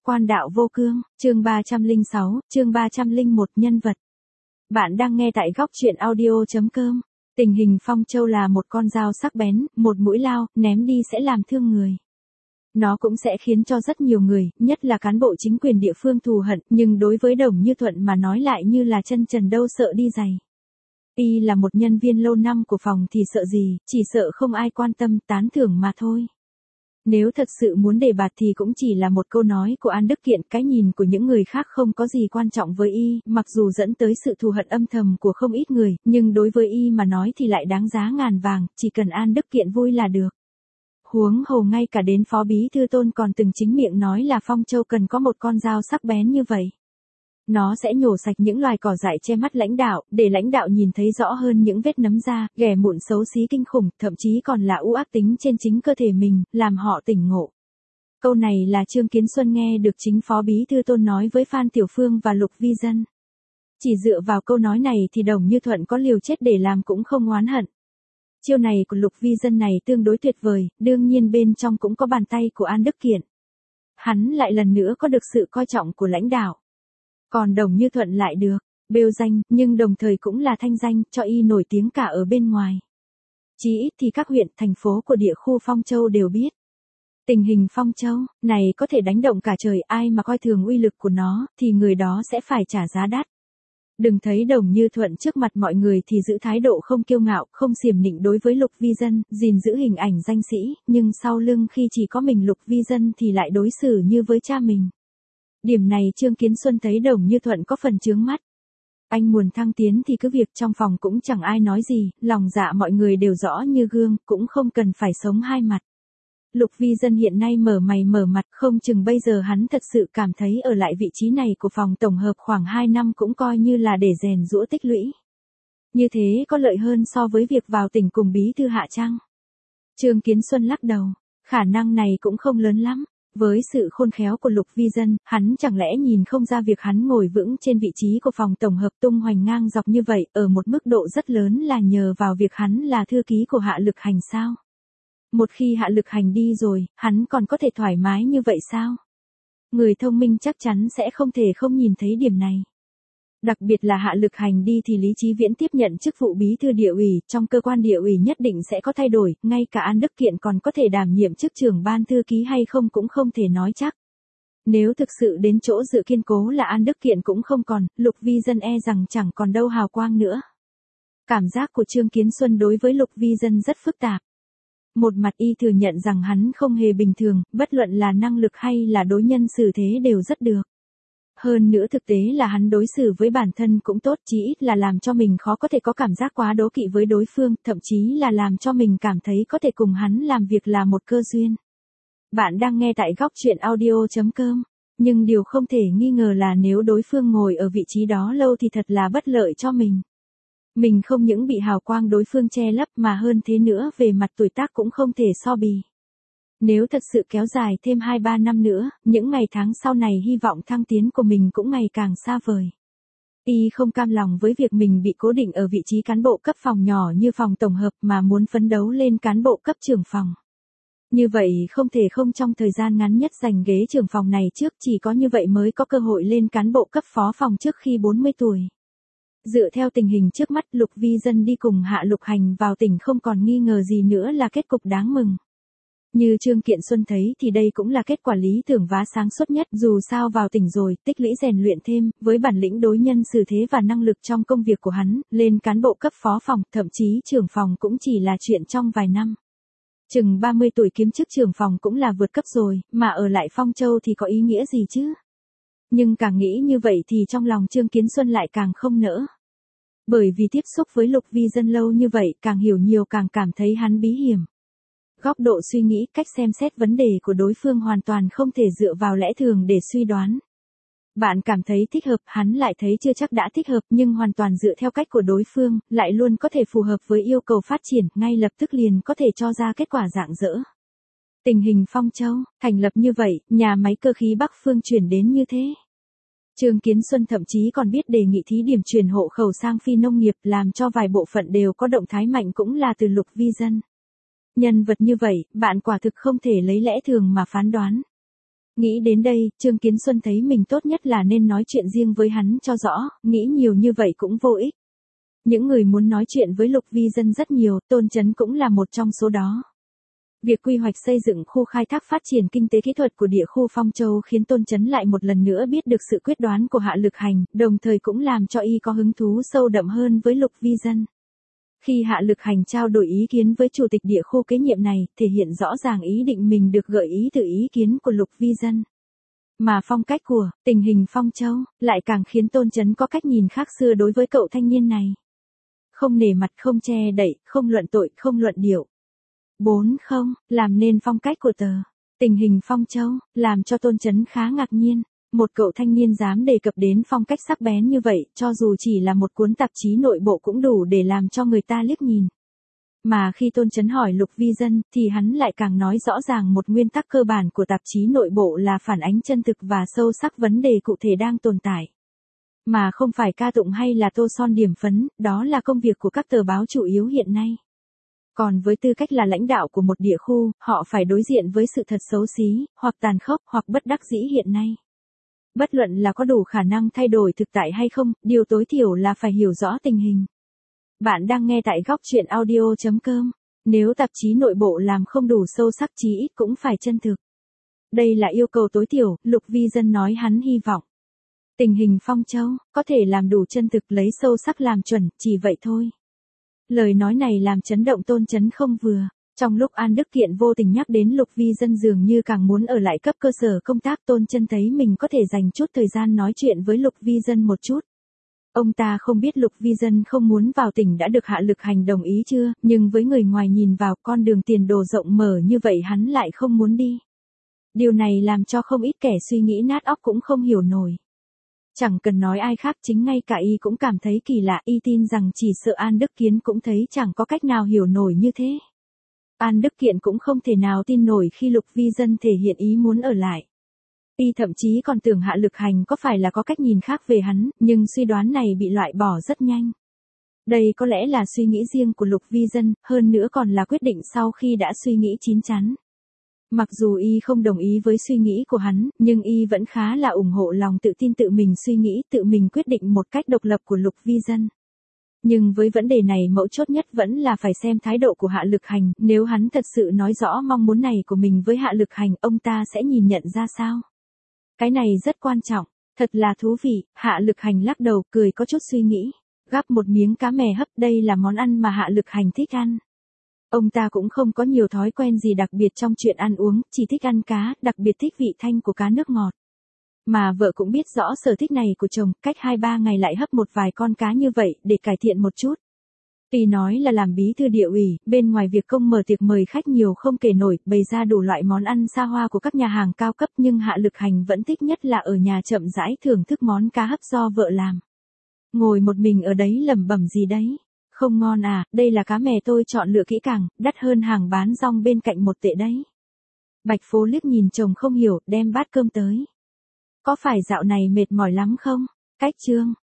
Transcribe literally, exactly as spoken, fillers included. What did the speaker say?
Quan đạo vô cương, chương ba trăm lẻ sáu, chương ba trăm lẻ một nhân vật. Bạn đang nghe tại góc truyện audio.com. Tình hình Phong Châu là một con dao sắc bén, một mũi lao, ném đi sẽ làm thương người. Nó cũng sẽ khiến cho rất nhiều người, nhất là cán bộ chính quyền địa phương thù hận, nhưng đối với Đồng Như Thuận mà nói lại như là chân trần đâu sợ đi giày. Y là một nhân viên lâu năm của phòng thì sợ gì, chỉ sợ không ai quan tâm, tán thưởng mà thôi. Nếu thật sự muốn đề bạt thì cũng chỉ là một câu nói của An Đức Kiện, cái nhìn của những người khác không có gì quan trọng với y, mặc dù dẫn tới sự thù hận âm thầm của không ít người, nhưng đối với y mà nói thì lại đáng giá ngàn vàng, chỉ cần An Đức Kiện vui là được. Huống hồ ngay cả đến Phó Bí Thư Tôn còn từng chính miệng nói là Phong Châu cần có một con dao sắc bén như vậy. Nó sẽ nhổ sạch những loài cỏ dại che mắt lãnh đạo, để lãnh đạo nhìn thấy rõ hơn những vết nấm da, ghẻ mụn xấu xí kinh khủng, thậm chí còn là u ác tính trên chính cơ thể mình, làm họ tỉnh ngộ. Câu này là Trương Kiến Xuân nghe được chính Phó Bí Thư Tôn nói với Phan Tiểu Phương và Lục Vi Dân. Chỉ dựa vào câu nói này thì Đồng Như Thuận có liều chết để làm cũng không oán hận. Chiêu này của Lục Vi Dân này tương đối tuyệt vời, đương nhiên bên trong cũng có bàn tay của An Đức Kiện. Hắn lại lần nữa có được sự coi trọng của lãnh đạo. Còn Đồng Như Thuận lại được bêu danh, nhưng đồng thời cũng là thanh danh, cho y nổi tiếng cả ở bên ngoài. Chí ít thì các huyện, thành phố của địa khu Phong Châu đều biết. Tình hình Phong Châu này có thể đánh động cả trời, ai mà coi thường uy lực của nó, thì người đó sẽ phải trả giá đắt. Đừng thấy Đồng Như Thuận trước mặt mọi người thì giữ thái độ không kiêu ngạo, không xiểm nịnh đối với Lục Vi Dân, gìn giữ hình ảnh danh sĩ, nhưng sau lưng khi chỉ có mình Lục Vi Dân thì lại đối xử như với cha mình. Điểm này Trương Kiến Xuân thấy Đồng Như Thuận có phần chướng mắt. Anh muốn thăng tiến thì cứ việc, trong phòng cũng chẳng ai nói gì, lòng dạ mọi người đều rõ như gương, cũng không cần phải sống hai mặt. Lục Vi Dân hiện nay mở mày mở mặt, không chừng bây giờ hắn thật sự cảm thấy ở lại vị trí này của phòng tổng hợp khoảng hai năm cũng coi như là để rèn giũa tích lũy. Như thế có lợi hơn so với việc vào tỉnh cùng Bí Thư Hạ chăng? Trương Kiến Xuân lắc đầu, khả năng này cũng không lớn lắm. Với sự khôn khéo của Lục Vi Dân, hắn chẳng lẽ nhìn không ra việc hắn ngồi vững trên vị trí của phòng tổng hợp tung hoành ngang dọc như vậy, ở một mức độ rất lớn là nhờ vào việc hắn là thư ký của Hạ Lực Hành sao? Một khi Hạ Lực Hành đi rồi, hắn còn có thể thoải mái như vậy sao? Người thông minh chắc chắn sẽ không thể không nhìn thấy điểm này. Đặc biệt là Hạ Lực Hành đi thì Lý Chí Viễn tiếp nhận chức vụ bí thư địa ủy, trong cơ quan địa ủy nhất định sẽ có thay đổi, ngay cả An Đức Kiện còn có thể đảm nhiệm chức trưởng ban thư ký hay không cũng không thể nói chắc. Nếu thực sự đến chỗ dựa kiên cố là An Đức Kiện cũng không còn, Lục Vi Dân e rằng chẳng còn đâu hào quang nữa. Cảm giác của Trương Kiến Xuân đối với Lục Vi Dân rất phức tạp. Một mặt y thừa nhận rằng hắn không hề bình thường, bất luận là năng lực hay là đối nhân xử thế đều rất được. Hơn nữa thực tế là hắn đối xử với bản thân cũng tốt, chí ít là làm cho mình khó có thể có cảm giác quá đố kỵ với đối phương, thậm chí là làm cho mình cảm thấy có thể cùng hắn làm việc là một cơ duyên. Bạn đang nghe tại góc truyện audio.com, nhưng điều không thể nghi ngờ là nếu đối phương ngồi ở vị trí đó lâu thì thật là bất lợi cho mình. Mình không những bị hào quang đối phương che lấp mà hơn thế nữa về mặt tuổi tác cũng không thể so bì. Nếu thật sự kéo dài thêm hai ba năm nữa, những ngày tháng sau này hy vọng thăng tiến của mình cũng ngày càng xa vời. Y không cam lòng với việc mình bị cố định ở vị trí cán bộ cấp phòng nhỏ như phòng tổng hợp mà muốn phấn đấu lên cán bộ cấp trưởng phòng. Như vậy không thể không trong thời gian ngắn nhất giành ghế trưởng phòng này trước, chỉ có như vậy mới có cơ hội lên cán bộ cấp phó phòng trước khi bốn mươi tuổi. Dựa theo tình hình trước mắt, Lục Vi Dân đi cùng Hạ Lục Hành vào tỉnh không còn nghi ngờ gì nữa là kết cục đáng mừng. Như Trương Kiện Xuân thấy thì đây cũng là kết quả lý tưởng và sáng suốt nhất, dù sao vào tỉnh rồi, tích lũy rèn luyện thêm, với bản lĩnh đối nhân xử thế và năng lực trong công việc của hắn, lên cán bộ cấp phó phòng, thậm chí trưởng phòng cũng chỉ là chuyện trong vài năm. Chừng ba mươi tuổi kiếm chức trưởng phòng cũng là vượt cấp rồi, mà ở lại Phong Châu thì có ý nghĩa gì chứ? Nhưng càng nghĩ như vậy thì trong lòng Trương Kiến Xuân lại càng không nỡ. Bởi vì tiếp xúc với Lục Vi Dân lâu như vậy, càng hiểu nhiều càng cảm thấy hắn bí hiểm. Góc độ suy nghĩ, cách xem xét vấn đề của đối phương hoàn toàn không thể dựa vào lẽ thường để suy đoán. Bạn cảm thấy thích hợp, hắn lại thấy chưa chắc đã thích hợp, nhưng hoàn toàn dựa theo cách của đối phương, lại luôn có thể phù hợp với yêu cầu phát triển, ngay lập tức liền có thể cho ra kết quả rạng rỡ. Tình hình Phong Châu, thành lập như vậy, nhà máy cơ khí Bắc Phương chuyển đến như thế. Trương Kiến Xuân thậm chí còn biết đề nghị thí điểm chuyển hộ khẩu sang phi nông nghiệp, làm cho vài bộ phận đều có động thái mạnh cũng là từ Lục Vi Dân. Nhân vật như vậy, bạn quả thực không thể lấy lẽ thường mà phán đoán. Nghĩ đến đây, Trương Kiến Xuân thấy mình tốt nhất là nên nói chuyện riêng với hắn cho rõ, nghĩ nhiều như vậy cũng vô ích. Những người muốn nói chuyện với Lục Vi Dân rất nhiều, Tôn Chấn cũng là một trong số đó. Việc quy hoạch xây dựng khu khai thác phát triển kinh tế kỹ thuật của địa khu Phong Châu khiến Tôn Chấn lại một lần nữa biết được sự quyết đoán của Hạ Lực Hành, đồng thời cũng làm cho y có hứng thú sâu đậm hơn với Lục Vi Dân. Khi Hạ Lực Hành trao đổi ý kiến với chủ tịch địa khu kế nhiệm này, thể hiện rõ ràng ý định mình được gợi ý từ ý kiến của Lục Vi Dân. Mà phong cách của tình hình Phong Châu lại càng khiến Tôn Chấn có cách nhìn khác xưa đối với cậu thanh niên này. Không nể mặt, không che đậy, không luận tội, không luận điệu. Bốn không, làm nên phong cách của tờ tình hình Phong Châu, làm cho Tôn Chấn khá ngạc nhiên. Một cậu thanh niên dám đề cập đến phong cách sắc bén như vậy, cho dù chỉ là một cuốn tạp chí nội bộ cũng đủ để làm cho người ta liếc nhìn. Mà khi Tôn Chấn hỏi Lục Vi Dân, thì hắn lại càng nói rõ ràng một nguyên tắc cơ bản của tạp chí nội bộ là phản ánh chân thực và sâu sắc vấn đề cụ thể đang tồn tại. Mà không phải ca tụng hay là tô son điểm phấn, đó là công việc của các tờ báo chủ yếu hiện nay. Còn với tư cách là lãnh đạo của một địa khu, họ phải đối diện với sự thật xấu xí, hoặc tàn khốc, hoặc bất đắc dĩ hiện nay. Bất luận là có đủ khả năng thay đổi thực tại hay không, điều tối thiểu là phải hiểu rõ tình hình. Bạn đang nghe tại góc truyện audio chấm com. Nếu tạp chí nội bộ làm không đủ sâu sắc chí ít cũng phải chân thực. Đây là yêu cầu tối thiểu, Lục Vi Dân nói hắn hy vọng. Tình hình Phong Châu, có thể làm đủ chân thực lấy sâu sắc làm chuẩn, chỉ vậy thôi. Lời nói này làm chấn động Tôn Chấn không vừa. Trong lúc An Đức Kiện vô tình nhắc đến Lục Vi Dân dường như càng muốn ở lại cấp cơ sở công tác, Tôn Chấn thấy mình có thể dành chút thời gian nói chuyện với Lục Vi Dân một chút. Ông ta không biết Lục Vi Dân không muốn vào tỉnh đã được Hạ Lực Hành đồng ý chưa, nhưng với người ngoài nhìn vào con đường tiền đồ rộng mở như vậy hắn lại không muốn đi. Điều này làm cho không ít kẻ suy nghĩ nát óc cũng không hiểu nổi. Chẳng cần nói ai khác, chính ngay cả y cũng cảm thấy kỳ lạ, y tin rằng chỉ sợ An Đức Kiến cũng thấy chẳng có cách nào hiểu nổi như thế. An Đức Kiện cũng không thể nào tin nổi khi Lục Vi Dân thể hiện ý muốn ở lại. Y thậm chí còn tưởng Hạ Lực Hành có phải là có cách nhìn khác về hắn, nhưng suy đoán này bị loại bỏ rất nhanh. Đây có lẽ là suy nghĩ riêng của Lục Vi Dân, hơn nữa còn là quyết định sau khi đã suy nghĩ chín chắn. Mặc dù y không đồng ý với suy nghĩ của hắn, nhưng y vẫn khá là ủng hộ lòng tự tin tự mình suy nghĩ, tự mình quyết định một cách độc lập của Lục Vi Dân. Nhưng với vấn đề này mấu chốt nhất vẫn là phải xem thái độ của Hạ Lực Hành, nếu hắn thật sự nói rõ mong muốn này của mình với Hạ Lực Hành, ông ta sẽ nhìn nhận ra sao? Cái này rất quan trọng, thật là thú vị. Hạ Lực Hành lắc đầu, cười có chút suy nghĩ. Gắp một miếng cá mè hấp, đây là món ăn mà Hạ Lực Hành thích ăn. Ông ta cũng không có nhiều thói quen gì đặc biệt trong chuyện ăn uống, chỉ thích ăn cá, đặc biệt thích vị thanh của cá nước ngọt. Mà vợ cũng biết rõ sở thích này của chồng, cách hai ba ngày lại hấp một vài con cá như vậy, để cải thiện một chút. Tuy nói là làm bí thư địa ủy, bên ngoài việc công mở tiệc mời khách nhiều không kể nổi, bày ra đủ loại món ăn xa hoa của các nhà hàng cao cấp, nhưng Hạ Lực Hành vẫn thích nhất là ở nhà chậm rãi thưởng thức món cá hấp do vợ làm. Ngồi một mình ở đấy lẩm bẩm gì đấy. Không ngon à, đây là cá mè tôi chọn lựa kỹ càng, đắt hơn hàng bán rong bên cạnh một tệ đấy. Bạch Phố liếc nhìn chồng không hiểu, đem bát cơm tới. Có phải dạo này mệt mỏi lắm không? Cách Trương,